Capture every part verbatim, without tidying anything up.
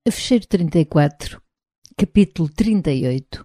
A Fecheiro trinta e quatro, capítulo trinta e oito.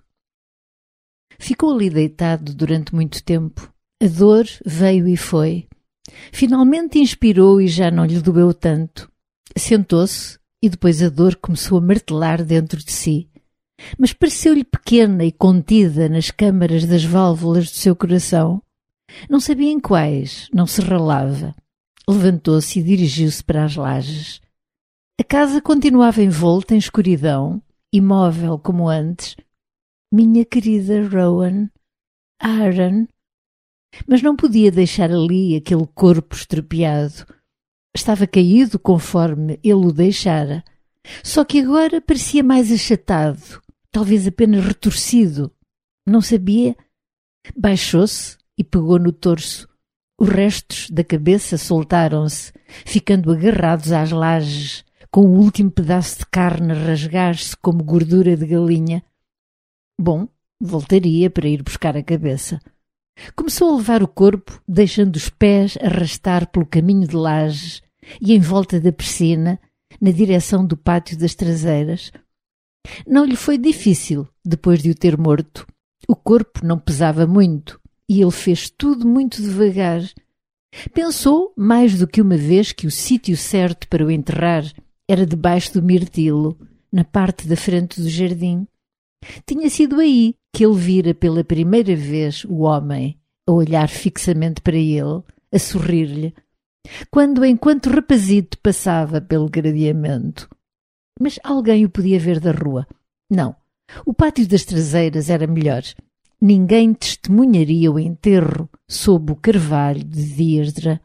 Ficou ali deitado durante muito tempo. A dor veio e foi. Finalmente inspirou e já não lhe doeu tanto. Sentou-se e depois a dor começou a martelar dentro de si. Mas pareceu-lhe pequena e contida nas câmaras das válvulas do seu coração. Não sabia em quais, não se ralava. Levantou-se e dirigiu-se para as lajes. A casa continuava envolta em escuridão, imóvel como antes. Minha querida Rowan, Aaron. Mas não podia deixar ali aquele corpo estropiado. Estava caído conforme ele o deixara. Só que agora parecia mais achatado, talvez apenas retorcido. Não sabia. Baixou-se e pegou no torso. Os restos da cabeça soltaram-se, ficando agarrados às lajes, com o último pedaço de carne a rasgar-se como gordura de galinha. Bom, voltaria para ir buscar a cabeça. Começou a levar o corpo, deixando os pés arrastar pelo caminho de lajes e em volta da piscina, na direção do pátio das traseiras. Não lhe foi difícil, depois de o ter morto. O corpo não pesava muito e ele fez tudo muito devagar. Pensou, mais do que uma vez, que o sítio certo para o enterrar era debaixo do mirtilo, na parte da frente do jardim. Tinha sido aí que ele vira pela primeira vez o homem, a olhar fixamente para ele, a sorrir-lhe, quando, enquanto rapazito, passava pelo gradeamento. Mas alguém o podia ver da rua. Não, o pátio das traseiras era melhor. Ninguém testemunharia o enterro sob o carvalho de Deirdre.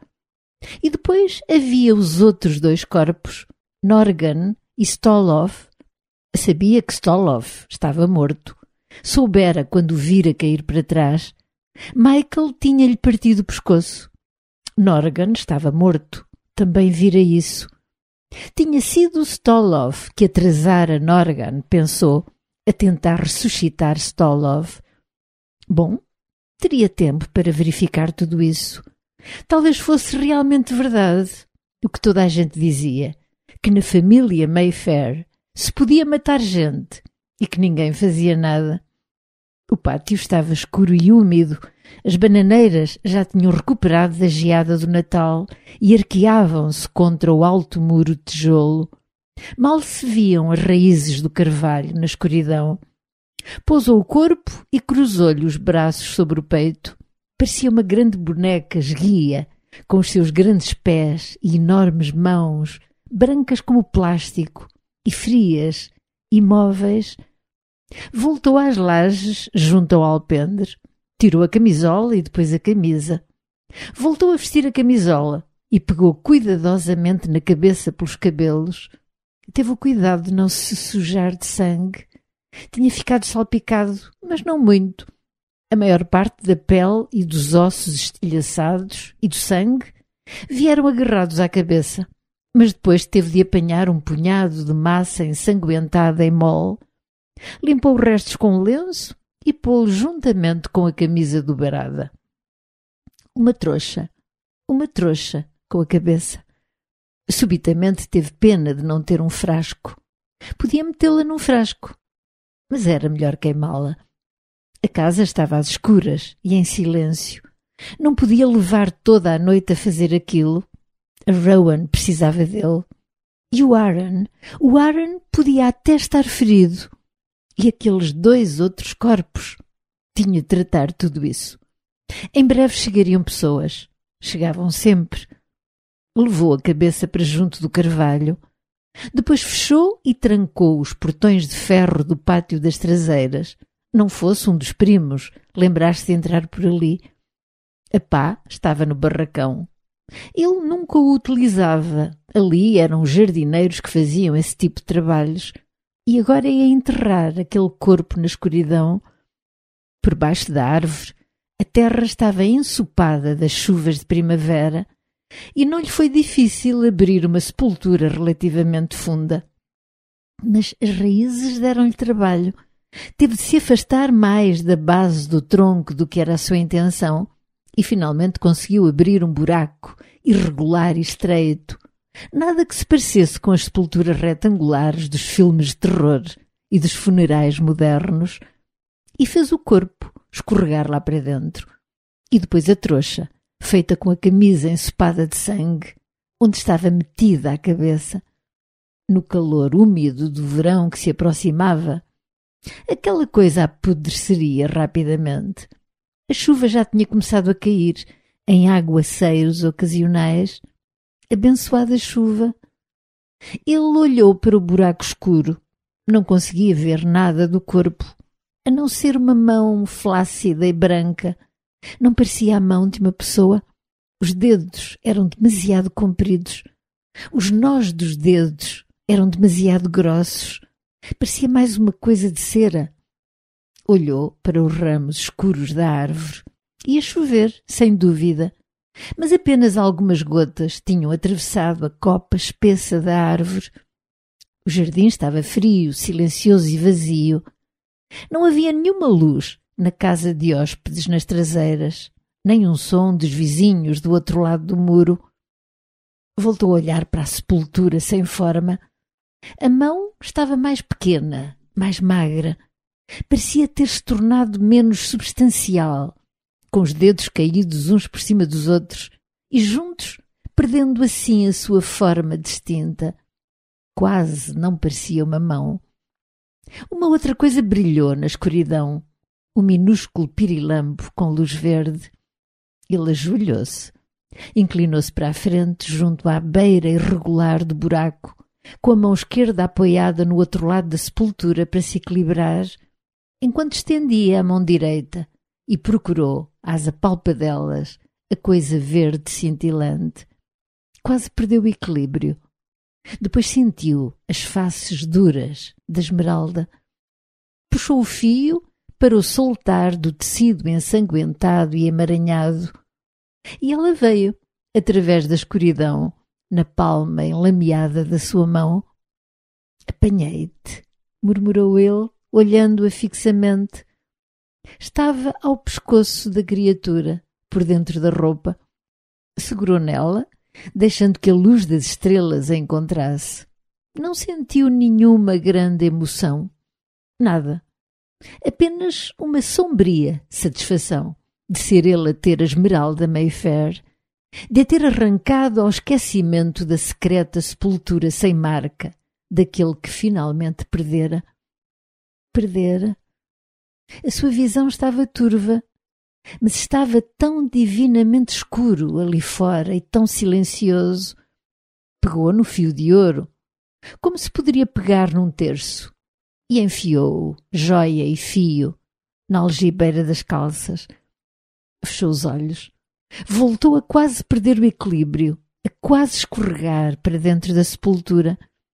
E depois havia os outros dois corpos, Norgan e Stolov. Sabia que Stolov estava morto. Soubera quando o vira cair para trás. Michael tinha-lhe partido o pescoço. Norgan estava morto. Também vira isso. Tinha sido Stolov que atrasara Norgan, pensou, a tentar ressuscitar Stolov. Bom, teria tempo para verificar tudo isso. Talvez fosse realmente verdade o que toda a gente dizia, que na família Mayfair se podia matar gente e que ninguém fazia nada. O pátio estava escuro e úmido. As bananeiras já tinham recuperado da geada do Natal e arqueavam-se contra o alto muro de tijolo. Mal se viam as raízes do carvalho na escuridão. Pousou o corpo e cruzou-lhe os braços sobre o peito. Parecia uma grande boneca esguia, com os seus grandes pés e enormes mãos, brancas como plástico, e frias, imóveis. Voltou às lajes, junto ao alpendre, tirou a camisola e depois a camisa. Voltou a vestir a camisola e pegou cuidadosamente na cabeça pelos cabelos. Teve o cuidado de não se sujar de sangue. Tinha ficado salpicado, mas não muito. A maior parte da pele e dos ossos estilhaçados e do sangue vieram agarrados à cabeça. Mas depois teve de apanhar um punhado de massa ensanguentada em mole, limpou os restos com um lenço e pô-lo juntamente com a camisa dobrada. Uma trouxa, uma trouxa com a cabeça. Subitamente teve pena de não ter um frasco. Podia metê-la num frasco, mas era melhor queimá-la. A casa estava às escuras e em silêncio. Não podia levar toda a noite a fazer aquilo. A Rowan precisava dele. E o Aaron? O Aaron podia até estar ferido. E aqueles dois outros corpos? Tinha de tratar tudo isso. Em breve chegariam pessoas. Chegavam sempre. Levou a cabeça para junto do carvalho. Depois fechou e trancou os portões de ferro do pátio das traseiras. Não fosse um dos primos lembrar-se de entrar por ali. A pá estava no barracão. Ele nunca o utilizava. Ali eram os jardineiros que faziam esse tipo de trabalhos. E agora ia enterrar aquele corpo na escuridão. Por baixo da árvore, a terra estava ensopada das chuvas de primavera e não lhe foi difícil abrir uma sepultura relativamente funda. Mas as raízes deram-lhe trabalho. Teve de se afastar mais da base do tronco do que era a sua intenção e finalmente conseguiu abrir um buraco irregular e estreito. Nada que se parecesse com as sepulturas retangulares dos filmes de terror e dos funerais modernos, e fez o corpo escorregar lá para dentro. E depois a trouxa, feita com a camisa ensopada de sangue, onde estava metida a cabeça. No calor úmido do verão que se aproximava, aquela coisa apodreceria rapidamente. A chuva já tinha começado a cair em aguaceiros ocasionais. Abençoada chuva. Ele olhou para o buraco escuro. Não conseguia ver nada do corpo, a não ser uma mão flácida e branca. Não parecia a mão de uma pessoa. Os dedos eram demasiado compridos. Os nós dos dedos eram demasiado grossos. Parecia mais uma coisa de cera. Olhou para os ramos escuros da árvore. Ia chover, sem dúvida, mas apenas algumas gotas tinham atravessado a copa espessa da árvore. O jardim estava frio, silencioso e vazio. Não havia nenhuma luz na casa de hóspedes nas traseiras, nem um som dos vizinhos do outro lado do muro. Voltou a olhar para a sepultura sem forma. A mão estava mais pequena, mais magra. Parecia ter-se tornado menos substancial, com os dedos caídos uns por cima dos outros e juntos, perdendo assim a sua forma distinta. Quase não parecia uma mão. Uma outra coisa brilhou na escuridão, um minúsculo pirilampo com luz verde. Ele ajoelhou-se, inclinou-se para a frente junto à beira irregular do buraco, com a mão esquerda apoiada no outro lado da sepultura para se equilibrar, enquanto estendia a mão direita e procurou, às apalpadelas, a coisa verde cintilante. Quase perdeu o equilíbrio. Depois sentiu as faces duras da esmeralda. Puxou o fio para o soltar do tecido ensanguentado e emaranhado, e ela veio, através da escuridão, na palma enlameada da sua mão. «Apanhei-te», murmurou ele, olhando-a fixamente. Estava ao pescoço da criatura, por dentro da roupa. Segurou nela, deixando que a luz das estrelas a encontrasse. Não sentiu nenhuma grande emoção. Nada. Apenas uma sombria satisfação de ser ele a ter a esmeralda Mayfair, de a ter arrancado ao esquecimento da secreta sepultura sem marca daquele que finalmente perdera. Perdera. A sua visão estava turva, mas estava tão divinamente escuro ali fora e tão silencioso. Pegou no fio de ouro, como se poderia pegar num terço, e enfiou-o, joia e fio, na algibeira das calças. Fechou os olhos. Voltou a quase perder o equilíbrio, a quase escorregar para dentro da sepultura.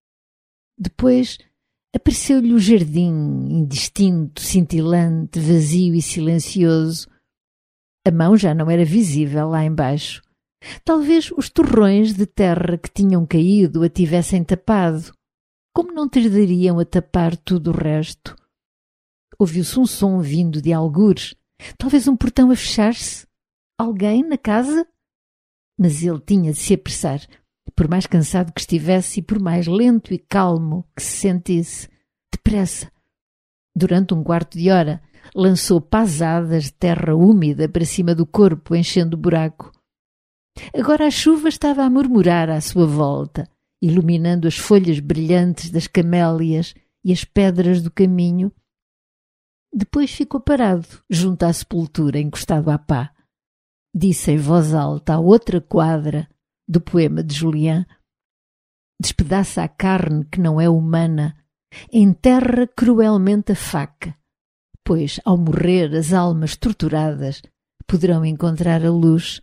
Depois apareceu-lhe o jardim, indistinto, cintilante, vazio e silencioso. A mão já não era visível lá embaixo. Talvez os torrões de terra que tinham caído a tivessem tapado, como não tardariam a tapar tudo o resto. Ouviu-se um som vindo de algures, talvez um portão a fechar-se. Alguém na casa? Mas ele tinha de se apressar, por mais cansado que estivesse e por mais lento e calmo que se sentisse. Depressa. Durante um quarto de hora, lançou pasadas de terra úmida para cima do corpo, enchendo o buraco. Agora a chuva estava a murmurar à sua volta, iluminando as folhas brilhantes das camélias e as pedras do caminho. Depois ficou parado, junto à sepultura, encostado à pá. Disse em voz alta a outra quadra do poema de Julián: despedaça a carne que não é humana, enterra cruelmente a faca, pois ao morrer as almas torturadas poderão encontrar a luz.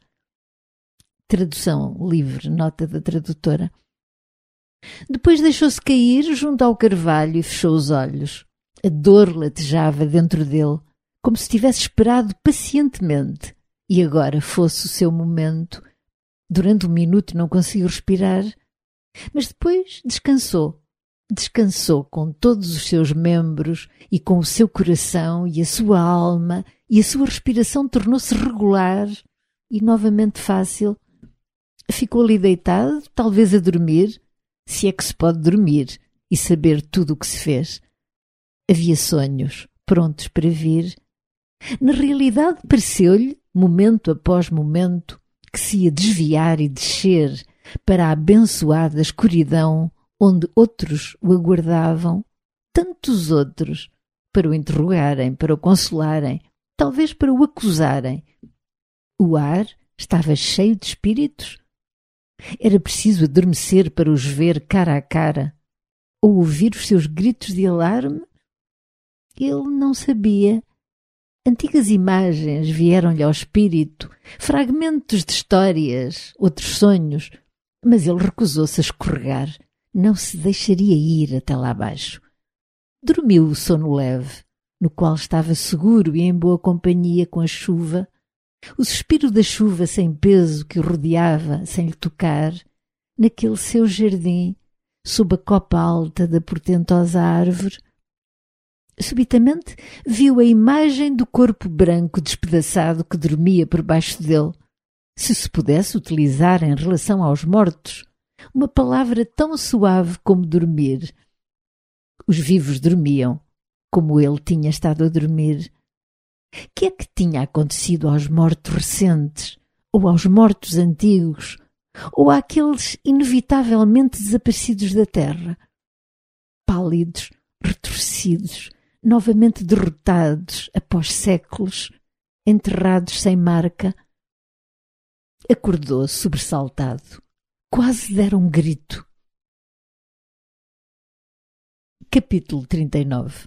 Tradução livre, nota da tradutora. Depois deixou-se cair junto ao carvalho e fechou os olhos. A dor latejava dentro dele, como se tivesse esperado pacientemente e agora fosse o seu momento. Durante um minuto não conseguiu respirar, mas depois descansou. Descansou com todos os seus membros e com o seu coração e a sua alma, e a sua respiração tornou-se regular e novamente fácil. Ficou ali deitado, talvez a dormir, se é que se pode dormir e saber tudo o que se fez. Havia sonhos prontos para vir. Na realidade, pareceu-lhe, momento após momento, que se ia desviar e descer para a abençoada escuridão onde outros o aguardavam, tantos outros, para o interrogarem, para o consolarem, talvez para o acusarem. O ar estava cheio de espíritos. Era preciso adormecer para os ver cara a cara, ou ouvir os seus gritos de alarme? Ele não sabia. Antigas imagens vieram-lhe ao espírito, fragmentos de histórias, outros sonhos, mas ele recusou-se a escorregar, não se deixaria ir até lá abaixo. Dormiu o sono leve, no qual estava seguro e em boa companhia com a chuva, o suspiro da chuva sem peso que o rodeava, sem lhe tocar, naquele seu jardim, sob a copa alta da portentosa árvore. Subitamente viu a imagem do corpo branco despedaçado que dormia por baixo dele. Se se pudesse utilizar em relação aos mortos uma palavra tão suave como dormir. Os vivos dormiam, como ele tinha estado a dormir. Que é que tinha acontecido aos mortos recentes, ou aos mortos antigos, ou àqueles inevitavelmente desaparecidos da terra? Pálidos, retorcidos, novamente derrotados após séculos, enterrados sem marca. Acordou sobressaltado. Quase dera um grito. Capítulo trinta e nove.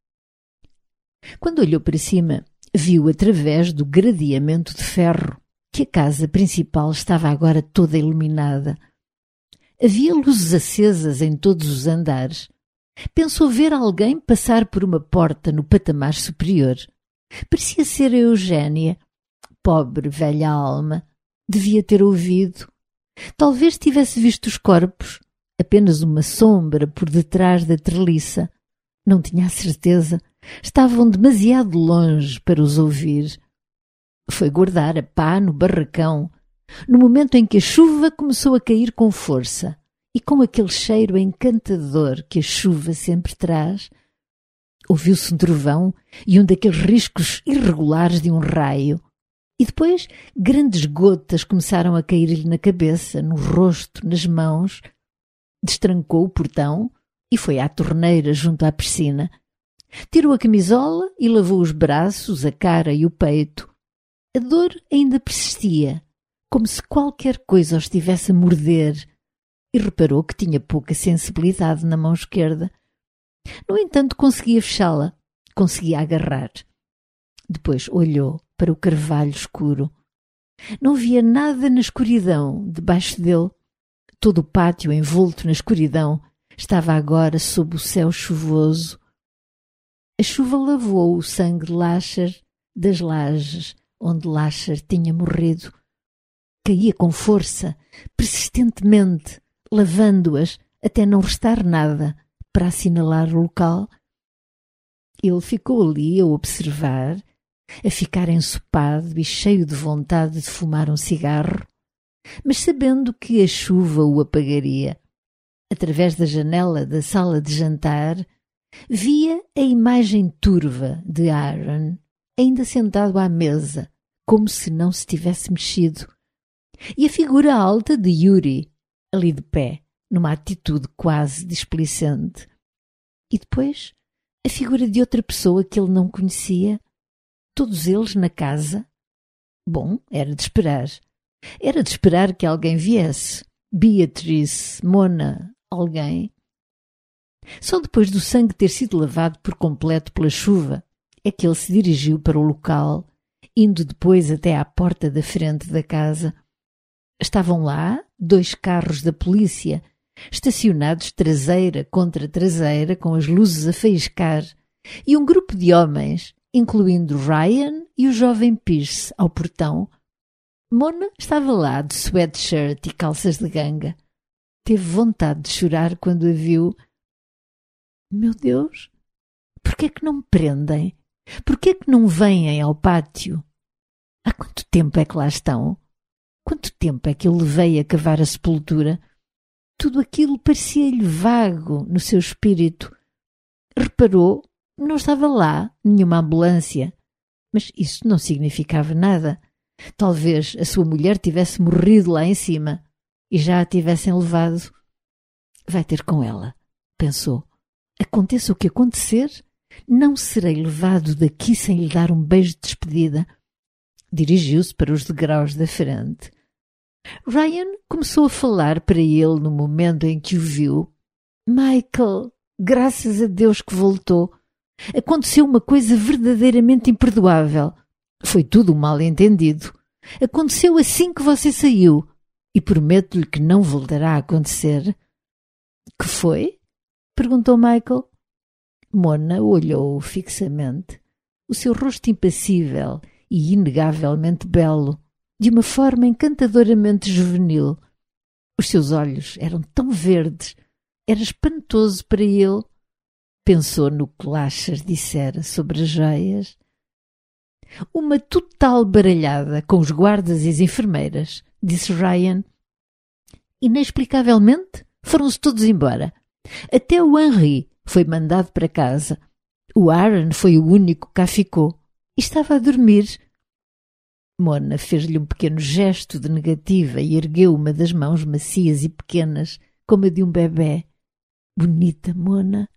Quando olhou para cima, viu através do gradeamento de ferro que a casa principal estava agora toda iluminada. Havia luzes acesas em todos os andares. Pensou ver alguém passar por uma porta no patamar superior. Parecia ser a Eugénia. Pobre velha alma, devia ter ouvido. Talvez tivesse visto os corpos, apenas uma sombra por detrás da treliça. Não tinha a certeza. Estavam demasiado longe para os ouvir. Foi guardar a pá no barracão, no momento em que a chuva começou a cair com força e com aquele cheiro encantador que a chuva sempre traz. Ouviu-se um trovão e um daqueles riscos irregulares de um raio. E depois grandes gotas começaram a cair-lhe na cabeça, no rosto, nas mãos. Destrancou o portão e foi à torneira junto à piscina. Tirou a camisola e lavou os braços, a cara e o peito. A dor ainda persistia, como se qualquer coisa o estivesse a morder, e reparou que tinha pouca sensibilidade na mão esquerda. No entanto, conseguia fechá-la, conseguia agarrar. Depois olhou para o carvalho escuro. Não via nada na escuridão debaixo dele. Todo o pátio envolto na escuridão estava agora sob o céu chuvoso. A chuva lavou o sangue de Lasher das lajes onde Lasher tinha morrido. Caía com força, persistentemente, lavando-as até não restar nada para assinalar o local. Ele ficou ali a observar, a ficar ensopado e cheio de vontade de fumar um cigarro, mas sabendo que a chuva o apagaria. Através da janela da sala de jantar, via a imagem turva de Aaron, ainda sentado à mesa, como se não se tivesse mexido, e a figura alta de Yuri, ali de pé, numa atitude quase displicente. E depois, a figura de outra pessoa que ele não conhecia, todos eles na casa. Bom, era de esperar. Era de esperar que alguém viesse. Beatrice, Mona, alguém. Só depois do sangue ter sido lavado por completo pela chuva é que ele se dirigiu para o local, indo depois até à porta da frente da casa. Estavam lá dois carros da polícia, estacionados traseira contra traseira, com as luzes a faiscar, e um grupo de homens, incluindo Ryan e o jovem Pierce, ao portão. Mona estava lá de sweatshirt e calças de ganga. Teve vontade de chorar quando a viu. Meu Deus, por que é que não me prendem? Por que é que não vêm ao pátio? Há quanto tempo é que lá estão? Quanto tempo é que eu levei a cavar a sepultura? Tudo aquilo parecia-lhe vago no seu espírito. Reparou, não estava lá nenhuma ambulância, mas isso não significava nada. Talvez a sua mulher tivesse morrido lá em cima e já a tivessem levado. Vai ter com ela, pensou. Aconteça o que acontecer, não serei levado daqui sem lhe dar um beijo de despedida. Dirigiu-se para os degraus da frente. Ryan começou a falar para ele no momento em que o viu. Michael, graças a Deus que voltou. Aconteceu uma coisa verdadeiramente imperdoável. Foi tudo um mal-entendido. Aconteceu assim que você saiu e prometo-lhe que não voltará a acontecer. Que foi? Perguntou Michael. Mona olhou-o fixamente. O seu rosto impassível e inegavelmente belo, de uma forma encantadoramente juvenil. Os seus olhos eram tão verdes, era espantoso para ele. Pensou no que Lasher dissera sobre as joias. Uma total baralhada com os guardas e as enfermeiras, disse Ryan. Inexplicavelmente, foram-se todos embora. Até o Henry foi mandado para casa. O Aaron foi o único que cá ficou. E estava a dormir. Mona fez-lhe um pequeno gesto de negativa e ergueu uma das mãos macias e pequenas, como a de um bebê. Bonita, Mona.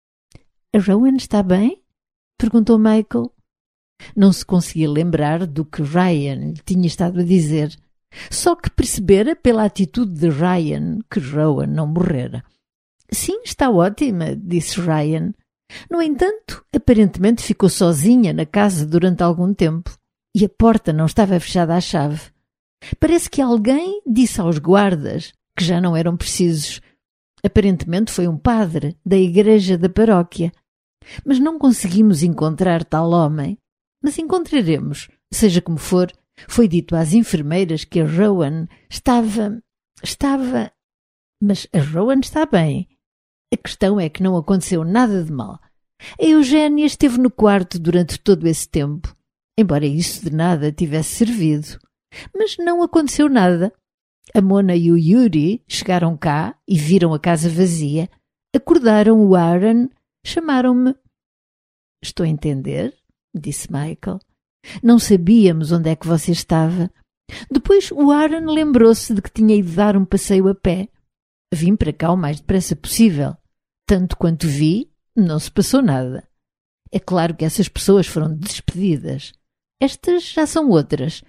A Rowan está bem? Perguntou Michael. Não se conseguia lembrar do que Ryan lhe tinha estado a dizer. Só que percebera pela atitude de Ryan que Rowan não morrera. Sim, está ótima, disse Ryan. No entanto, aparentemente ficou sozinha na casa durante algum tempo e a porta não estava fechada à chave. Parece que alguém disse aos guardas que já não eram precisos. Aparentemente foi um padre da igreja da paróquia. Mas não conseguimos encontrar tal homem. Mas encontraremos, seja como for. Foi dito às enfermeiras que a Rowan estava... estava... Mas a Rowan está bem. A questão é que não aconteceu nada de mal. A Eugénia esteve no quarto durante todo esse tempo, embora isso de nada tivesse servido. Mas não aconteceu nada. A Mona e o Yuri chegaram cá e viram a casa vazia. Acordaram o Aaron, chamaram-me. Estou a entender, disse Michael. Não sabíamos onde é que você estava. Depois o Aaron lembrou-se de que tinha ido dar um passeio a pé. Vim para cá o mais depressa possível. Tanto quanto vi, não se passou nada. É claro que essas pessoas foram despedidas. Estas já são outras.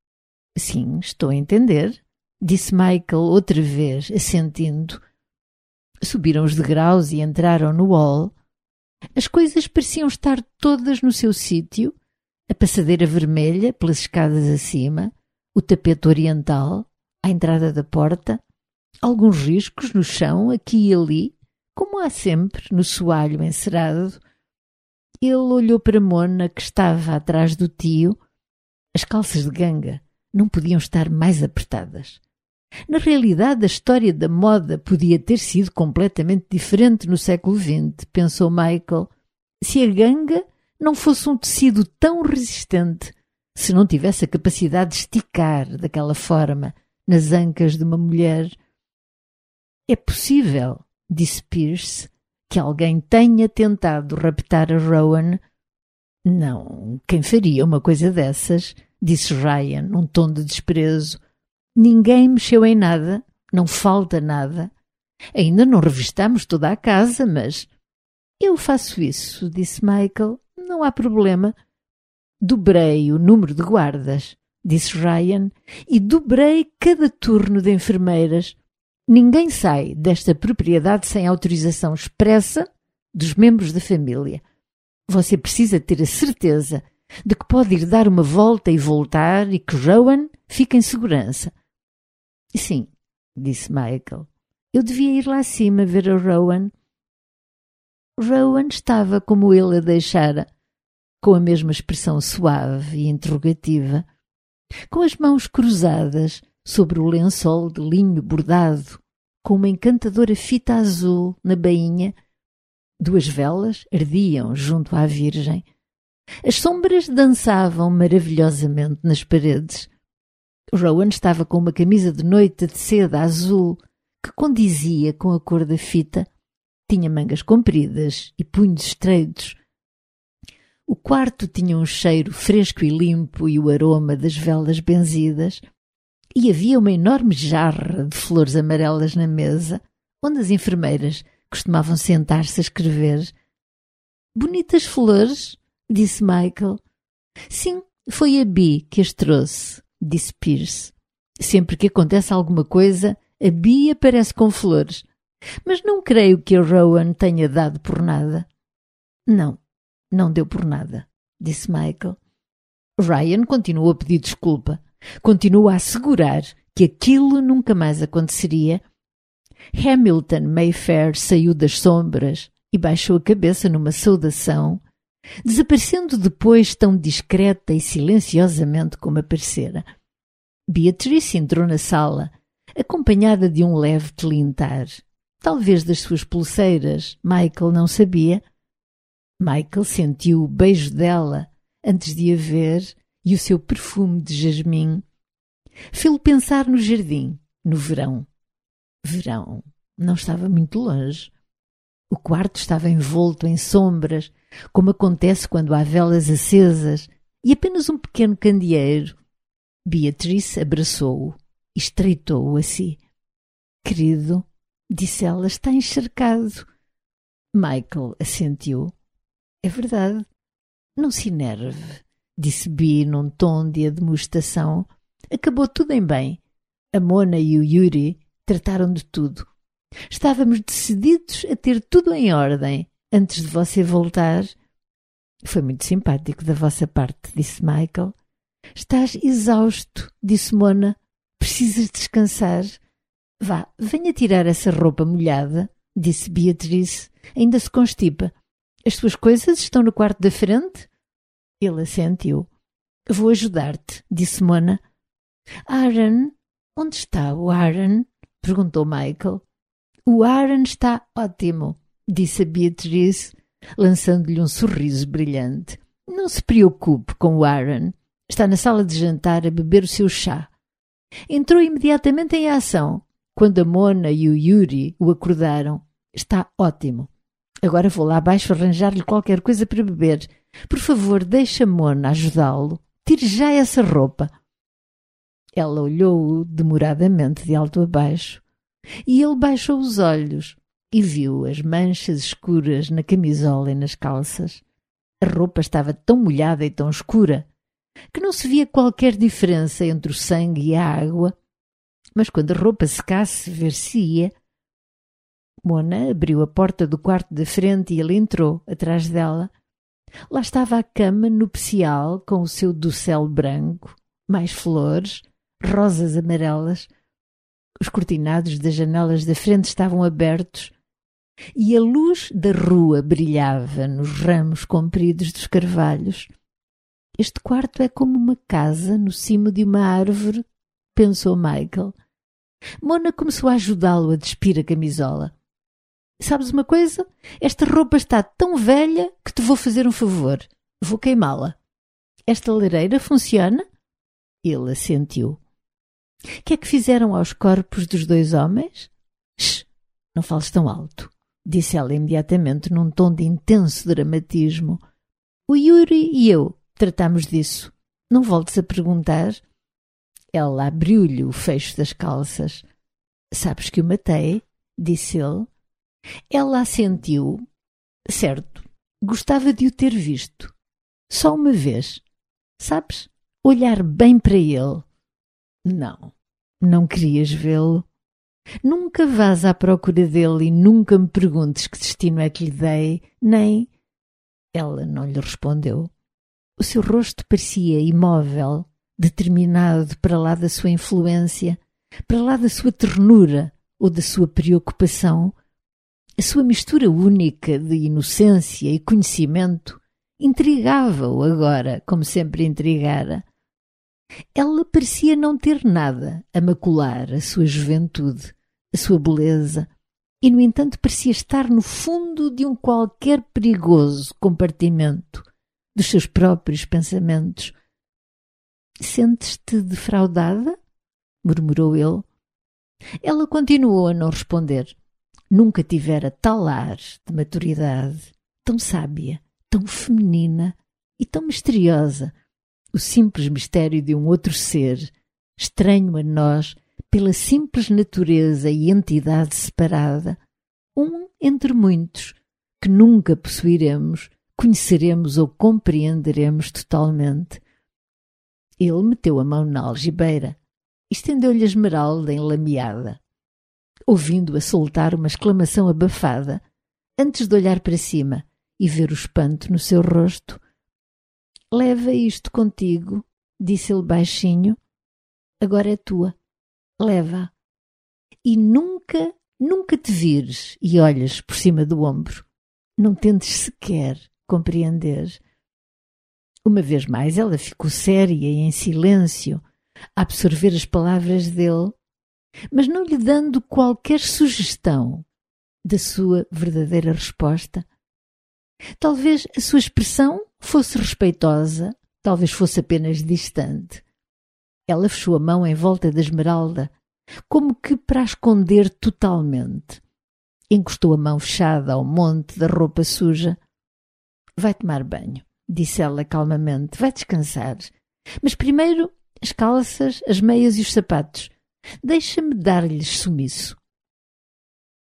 Sim, estou a entender, disse Michael outra vez, assentindo. Subiram os degraus e entraram no hall. As coisas pareciam estar todas no seu sítio. A passadeira vermelha pelas escadas acima, o tapete oriental, à entrada da porta, alguns riscos no chão aqui e ali, como há sempre no soalho encerado. Ele olhou para Mona, que estava atrás do tio. As calças de ganga não podiam estar mais apertadas. Na realidade, a história da moda podia ter sido completamente diferente no século vinte, pensou Michael, se a ganga não fosse um tecido tão resistente, se não tivesse a capacidade de esticar daquela forma nas ancas de uma mulher. É possível, disse Pierce, que alguém tenha tentado raptar a Rowan. Não, quem faria uma coisa dessas? Disse Ryan, num tom de desprezo. Ninguém mexeu em nada, não falta nada. Ainda não revistamos toda a casa, mas... Eu faço isso, disse Michael. Não há problema. Dobrei o número de guardas, disse Ryan, e dobrei cada turno de enfermeiras. Ninguém sai desta propriedade sem autorização expressa dos membros da família. Você precisa ter a certeza de que pode ir dar uma volta e voltar e que Rowan fica em segurança. Sim, disse Michael. Eu devia ir lá acima ver a Rowan. Rowan estava como ele a deixara, com a mesma expressão suave e interrogativa, com as mãos cruzadas sobre o lençol de linho bordado, com uma encantadora fita azul na bainha. Duas velas ardiam junto à Virgem. As sombras dançavam maravilhosamente nas paredes. Rowan estava com uma camisa de noite de seda azul que condizia com a cor da fita. Tinha mangas compridas e punhos estreitos. O quarto tinha um cheiro fresco e limpo e o aroma das velas benzidas. E havia uma enorme jarra de flores amarelas na mesa, onde as enfermeiras costumavam sentar-se a escrever. «Bonitas flores», disse Michael. «Sim, foi a Bee que as trouxe», disse Pierce. «Sempre que acontece alguma coisa, a Bee aparece com flores. Mas não creio que a Rowan tenha dado por nada». «Não, não deu por nada», disse Michael. Ryan continuou a pedir desculpa. Continuou a assegurar que aquilo nunca mais aconteceria. Hamilton Mayfair saiu das sombras e baixou a cabeça numa saudação, desaparecendo depois tão discreta e silenciosamente como aparecera. Beatrice entrou na sala, acompanhada de um leve tilintar. Talvez das suas pulseiras, Michael não sabia. Michael sentiu o beijo dela antes de a ver e o seu perfume de jasmim. Fê-lo pensar no jardim, no verão. Verão não estava muito longe. O quarto estava envolto em sombras, como acontece quando há velas acesas e apenas um pequeno candeeiro. Beatrice abraçou-o e estreitou-o a si. «Querido», disse ela, «está encharcado». Michael assentiu. «É verdade. Não se enerve», disse Bee num tom de admoestação. «Acabou tudo em bem. A Mona e o Yuri trataram de tudo. Estávamos decididos a ter tudo em ordem antes de você voltar». «Foi muito simpático da vossa parte», disse Michael. «Estás exausto», disse Mona. «Precisas descansar». «Vá, venha tirar essa roupa molhada», disse Beatrice. «Ainda se constipa. As suas coisas estão no quarto da frente?» Ele assentiu. «Vou ajudar-te», disse Mona. «Aaron? Onde está o Aaron?» perguntou Michael. «O Aaron está ótimo», disse a Beatrice, lançando-lhe um sorriso brilhante. «Não se preocupe com o Aaron. Está na sala de jantar a beber o seu chá». Entrou imediatamente em ação, quando a Mona e o Yuri o acordaram. «Está ótimo. Agora vou lá abaixo arranjar-lhe qualquer coisa para beber. Por favor, deixe a Mona ajudá-lo. Tire já essa roupa». Ela olhou-o demoradamente de alto a baixo, e ele baixou os olhos e viu as manchas escuras na camisola e nas calças. A roupa estava tão molhada e tão escura que não se via qualquer diferença entre o sangue e a água, mas quando a roupa secasse, ver-se-ia. Mona abriu a porta do quarto da frente e ele entrou, atrás dela. Lá estava a cama nupcial com o seu dossel branco, mais flores, rosas amarelas. Os cortinados das janelas da frente estavam abertos e a luz da rua brilhava nos ramos compridos dos carvalhos. «Este quarto é como uma casa no cimo de uma árvore», pensou Michael. Mona começou a ajudá-lo a despir a camisola. «Sabes uma coisa? Esta roupa está tão velha que te vou fazer um favor. Vou queimá-la. Esta lareira funciona?» Ele assentiu. «Que é que fizeram aos corpos dos dois homens?» «Shh, não fales tão alto», disse ela imediatamente num tom de intenso dramatismo. «O Yuri e eu tratamos disso. Não voltes a perguntar». Ela abriu-lhe o fecho das calças. «Sabes que o matei?» disse ele. Ela assentiu. «Certo, gostava de o ter visto. Só uma vez. Sabes? Olhar bem para ele». «Não, não querias vê-lo? Nunca vás à procura dele e nunca me perguntes que destino é que lhe dei, nem...» Ela não lhe respondeu. O seu rosto parecia imóvel, determinado para lá da sua influência, para lá da sua ternura ou da sua preocupação. A sua mistura única de inocência e conhecimento intrigava-o agora, como sempre intrigara. Ela parecia não ter nada a macular a sua juventude, a sua beleza, e, no entanto, parecia estar no fundo de um qualquer perigoso compartimento dos seus próprios pensamentos. Sentes-te defraudada? Murmurou ele. Ela continuou a não responder. Nunca tivera tal ar de maturidade, tão sábia, tão feminina e tão misteriosa. O simples mistério de um outro ser, estranho a nós pela simples natureza e entidade separada, um entre muitos, que nunca possuiremos, conheceremos ou compreenderemos totalmente. Ele meteu a mão na algibeira e estendeu-lhe a esmeralda enlameada, ouvindo-a soltar uma exclamação abafada, antes de olhar para cima e ver o espanto no seu rosto. Leva isto contigo, disse ele baixinho. Agora é tua. Leva-a. E nunca, nunca te vires e olhas por cima do ombro. Não tentes sequer compreender. Uma vez mais ela ficou séria e em silêncio, a absorver as palavras dele, mas não lhe dando qualquer sugestão da sua verdadeira resposta. Talvez a sua expressão fosse respeitosa, talvez fosse apenas distante. Ela fechou a mão em volta da esmeralda, como que para a esconder totalmente. Encostou a mão fechada ao monte da roupa suja. Vai tomar banho, disse ela calmamente. Vai descansar. Mas primeiro as calças, as meias e os sapatos. Deixa-me dar-lhes sumiço.